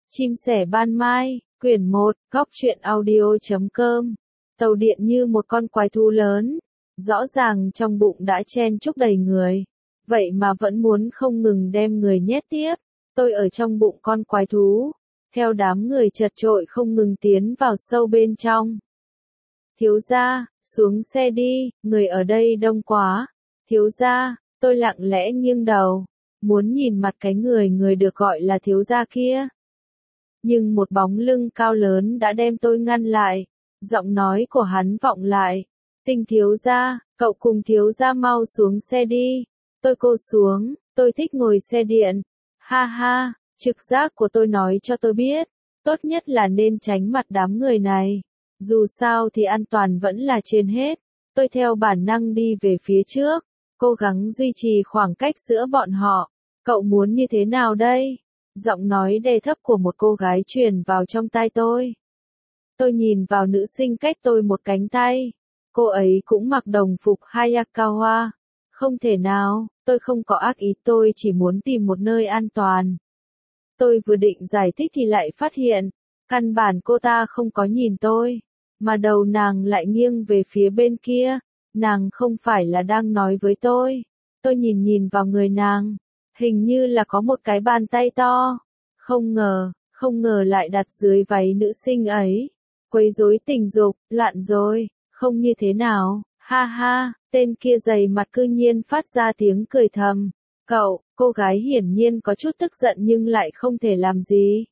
Chim sẻ ban mai, quyển 1, góc truyện audio.com. Tàu điện như một con quái thú lớn, rõ ràng trong bụng đã chen chúc đầy người, vậy mà vẫn muốn không ngừng đem người nhét tiếp. Tôi ở trong bụng con quái thú, theo đám người chật chội không ngừng tiến vào sâu bên trong. Thiếu gia, xuống xe đi, người ở đây đông quá. Thiếu gia, tôi lặng lẽ nghiêng đầu, muốn nhìn mặt cái người được gọi là thiếu gia kia. Nhưng một bóng lưng cao lớn đã đem tôi ngăn lại, giọng nói của hắn vọng lại. Tình thiếu gia, cậu cùng thiếu gia mau xuống xe đi. Tôi cô xuống, tôi thích ngồi xe điện. Ha ha, trực giác của tôi nói cho tôi biết, tốt nhất là nên tránh mặt đám người này. Dù sao thì an toàn vẫn là trên hết. Tôi theo bản năng đi về phía trước, cố gắng duy trì khoảng cách giữa bọn họ. Cậu muốn như thế nào đây? Giọng nói đê thấp của một cô gái truyền vào trong tai tôi. Tôi nhìn vào nữ sinh cách tôi một cánh tay. Cô ấy cũng mặc đồng phục Hayakawa. Không thể nào, tôi không có ác ý, tôi chỉ muốn tìm một nơi an toàn. Tôi vừa định giải thích thì lại phát hiện, căn bản cô ta không có nhìn tôi, mà đầu nàng lại nghiêng về phía bên kia. Nàng không phải là đang nói với tôi. Tôi nhìn vào người nàng. Hình như là có một cái bàn tay to. Không ngờ lại đặt dưới váy nữ sinh ấy. Quấy rối tình dục, loạn rồi, không như thế nào, ha ha, tên kia dày mặt cư nhiên phát ra tiếng cười thầm. Cô gái hiển nhiên có chút tức giận nhưng lại không thể làm gì.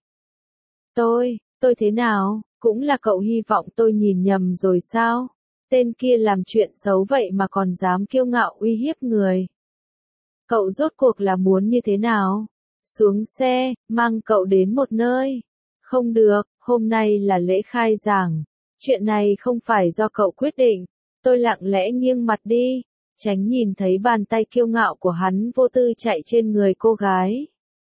Tôi thế nào, cũng là cậu hy vọng tôi nhìn nhầm rồi sao? Tên kia làm chuyện xấu vậy mà còn dám kiêu ngạo uy hiếp người. Cậu rốt cuộc là muốn như thế nào? Xuống xe, mang cậu đến một nơi. Không được, hôm nay là lễ khai giảng. Chuyện này không phải do cậu quyết định. Tôi lặng lẽ nghiêng mặt đi, tránh nhìn thấy bàn tay kiêu ngạo của hắn vô tư chạy trên người cô gái.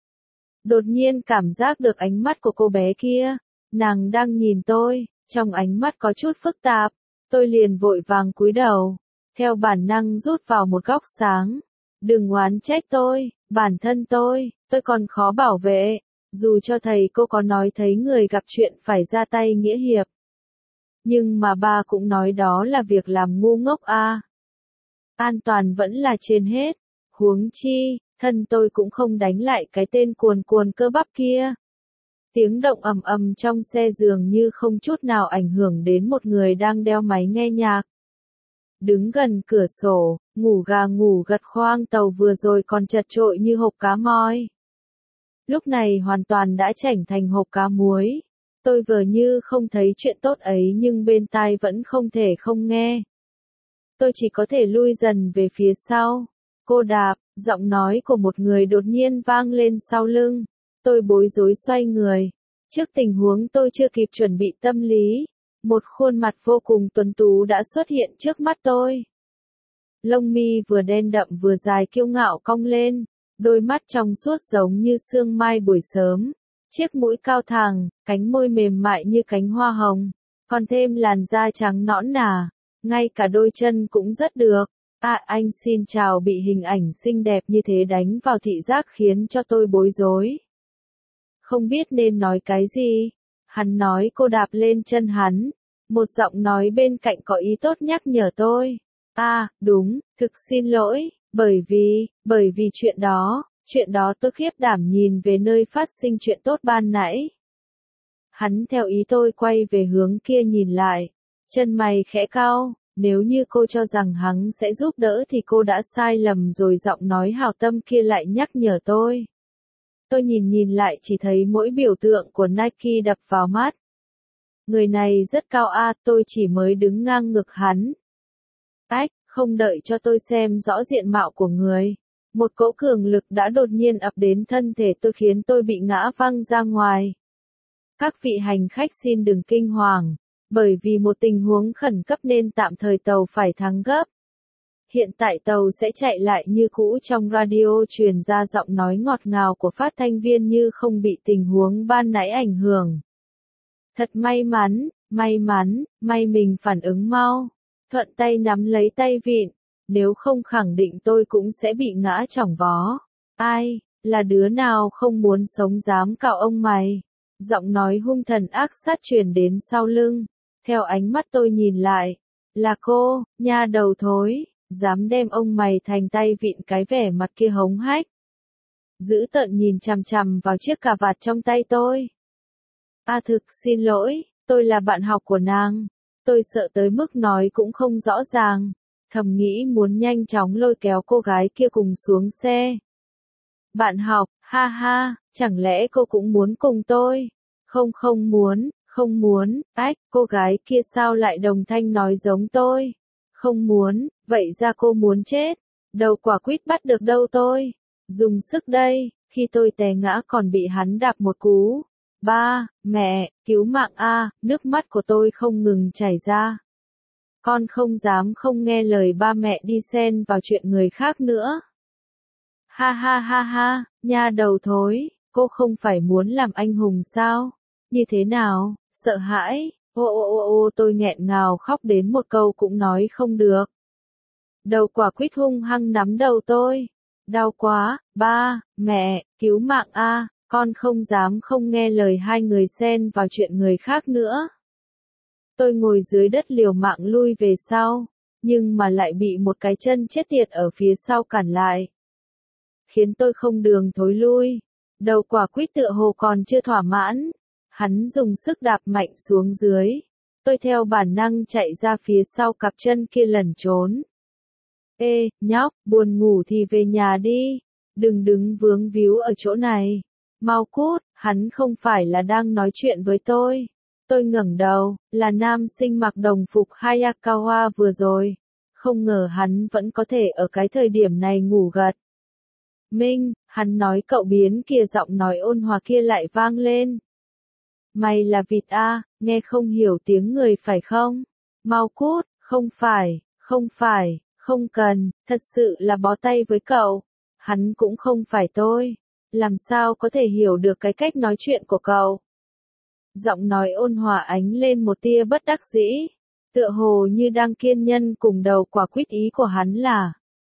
Đột nhiên cảm giác được ánh mắt của cô bé kia. Nàng đang nhìn tôi, trong ánh mắt có chút phức tạp. Tôi liền vội vàng cúi đầu, theo bản năng rút vào một góc sáng. Đừng oán trách tôi, bản thân tôi còn khó bảo vệ. Dù cho thầy cô có nói thấy người gặp chuyện phải ra tay nghĩa hiệp. Nhưng mà bà cũng nói đó là việc làm ngu ngốc à. An toàn vẫn là trên hết. Huống chi, thân tôi cũng không đánh lại cái tên cuồn cơ bắp kia. Tiếng động ầm ầm trong xe dường như không chút nào ảnh hưởng đến một người đang đeo máy nghe nhạc. Đứng gần cửa sổ, ngủ gà ngủ gật khoang tàu vừa rồi còn chật trội như hộp cá moi. Lúc này hoàn toàn đã chảnh thành hộp cá muối. Tôi vừa như không thấy chuyện tốt ấy nhưng bên tai vẫn không thể không nghe. Tôi chỉ có thể lui dần về phía sau. Cô đạp, giọng nói của một người đột nhiên vang lên sau lưng. Tôi bối rối xoay người. Trước tình huống tôi chưa kịp chuẩn bị tâm lý, một khuôn mặt vô cùng tuấn tú đã xuất hiện trước mắt tôi. Lông mi vừa đen đậm vừa dài kiêu ngạo cong lên, đôi mắt trong suốt giống như sương mai buổi sớm, chiếc mũi cao thẳng, cánh môi mềm mại như cánh hoa hồng, còn thêm làn da trắng nõn nà, ngay cả đôi chân cũng rất được. Anh xin chào, bị hình ảnh xinh đẹp như thế đánh vào thị giác khiến cho tôi bối rối. Không biết nên nói cái gì. Hắn nói cô đạp lên chân hắn. Một giọng nói bên cạnh có ý tốt nhắc nhở tôi. Đúng, thực xin lỗi, bởi vì chuyện đó tôi khiếp đảm nhìn về nơi phát sinh chuyện tốt ban nãy. Hắn theo ý tôi quay về hướng kia nhìn lại, chân mày khẽ cau, nếu như cô cho rằng hắn sẽ giúp đỡ thì cô đã sai lầm rồi. Giọng nói hảo tâm kia lại nhắc nhở tôi. Tôi nhìn lại chỉ thấy mỗi biểu tượng của Nike đập vào mắt. Người này rất cao tôi chỉ mới đứng ngang ngực hắn. Không đợi cho tôi xem rõ diện mạo của người. Một cỗ cường lực đã đột nhiên ập đến thân thể tôi khiến tôi bị ngã văng ra ngoài. Các vị hành khách xin đừng kinh hoàng, bởi vì một tình huống khẩn cấp nên tạm thời tàu phải thắng gấp. Hiện tại tàu sẽ chạy lại như cũ. Trong radio truyền ra giọng nói ngọt ngào của phát thanh viên như không bị tình huống ban nãy ảnh hưởng. Thật may mắn, may mình phản ứng mau. Thuận tay nắm lấy tay vịn, nếu không khẳng định tôi cũng sẽ bị ngã chỏng vó. Ai, là đứa nào không muốn sống dám cạo ông mày. Giọng nói hung thần ác sát truyền đến sau lưng. Theo ánh mắt tôi nhìn lại. Là cô, nha đầu thối, dám đem ông mày thành tay vịn, cái vẻ mặt kia hống hách. Dữ tợn nhìn chằm chằm vào chiếc cà vạt trong tay tôi. Thực xin lỗi, tôi là bạn học của nàng. Tôi sợ tới mức nói cũng không rõ ràng. Thầm nghĩ muốn nhanh chóng lôi kéo cô gái kia cùng xuống xe. Bạn học, ha ha, chẳng lẽ cô cũng muốn cùng tôi? Không muốn, cô gái kia sao lại đồng thanh nói giống tôi? Không muốn, vậy ra cô muốn chết. Đầu quả quýt bắt được đâu tôi? Dùng sức đây, khi tôi té ngã còn bị hắn đạp một cú. Ba, mẹ, cứu mạng a, nước mắt của tôi không ngừng chảy ra. Con không dám không nghe lời ba mẹ đi xen vào chuyện người khác nữa. Ha ha ha ha, nha đầu thối, cô không phải muốn làm anh hùng sao? Như thế nào, sợ hãi, tôi nghẹn ngào khóc đến một câu cũng nói không được. Đầu quả quýt hung hăng nắm đầu tôi. Đau quá, ba, mẹ, cứu mạng a, con không dám không nghe lời hai người xen vào chuyện người khác nữa. Tôi ngồi dưới đất liều mạng lui về sau, nhưng mà lại bị một cái chân chết tiệt ở phía sau cản lại. Khiến tôi không đường thối lui. Đầu quả quýt tựa hồ còn chưa thỏa mãn. Hắn dùng sức đạp mạnh xuống dưới. Tôi theo bản năng chạy ra phía sau cặp chân kia lẩn trốn. Ê, nhóc, buồn ngủ thì về nhà đi. Đừng đứng vướng víu ở chỗ này. Mau cút, hắn không phải là đang nói chuyện với tôi. Tôi ngẩng đầu, là nam sinh mặc đồng phục Hayakawa vừa rồi. Không ngờ hắn vẫn có thể ở cái thời điểm này ngủ gật. Minh, hắn nói cậu biến kìa, giọng nói ôn hòa kia lại vang lên. Mày là vịt nghe không hiểu tiếng người phải không? Mau cút, không phải, không cần, thật sự là bó tay với cậu. Hắn cũng không phải tôi. Làm sao có thể hiểu được cái cách nói chuyện của cậu? Giọng nói ôn hòa ánh lên một tia bất đắc dĩ. Tựa hồ như đang kiên nhẫn cùng đầu quả quýt, ý của hắn là.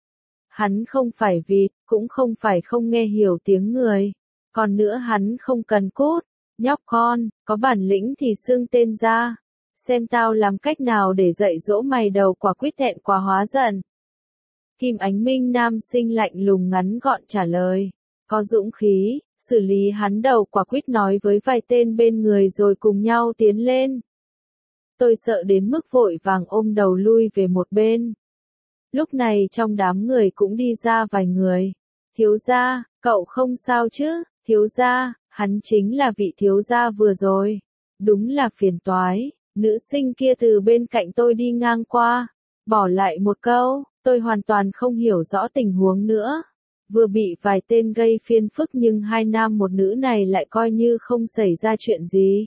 Hắn không phải vịt, cũng không phải không nghe hiểu tiếng người. Còn nữa hắn không cần cút. Nhóc con, có bản lĩnh thì xưng tên ra. Xem tao làm cách nào để dạy dỗ mày. Đầu quả quýt thẹn quá hóa giận. Kim Ánh Minh nam sinh lạnh lùng ngắn gọn trả lời. Có dũng khí, xử lý hắn. Đầu quả quýt nói với vài tên bên người rồi cùng nhau tiến lên. Tôi sợ đến mức vội vàng ôm đầu lui về một bên. Lúc này trong đám người cũng đi ra vài người. Thiếu gia, cậu không sao chứ? Thiếu gia, hắn chính là vị thiếu gia vừa rồi. Đúng là phiền toái. Nữ sinh kia từ bên cạnh tôi đi ngang qua. Bỏ lại một câu, tôi hoàn toàn không hiểu rõ tình huống nữa. Vừa bị vài tên gây phiền phức nhưng hai nam một nữ này lại coi như không xảy ra chuyện gì.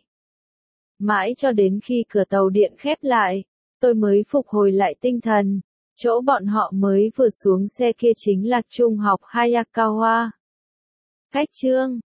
Mãi cho đến khi cửa tàu điện khép lại, tôi mới phục hồi lại tinh thần. Chỗ bọn họ mới vừa xuống xe kia chính là trung học Hayakawa. Khách chương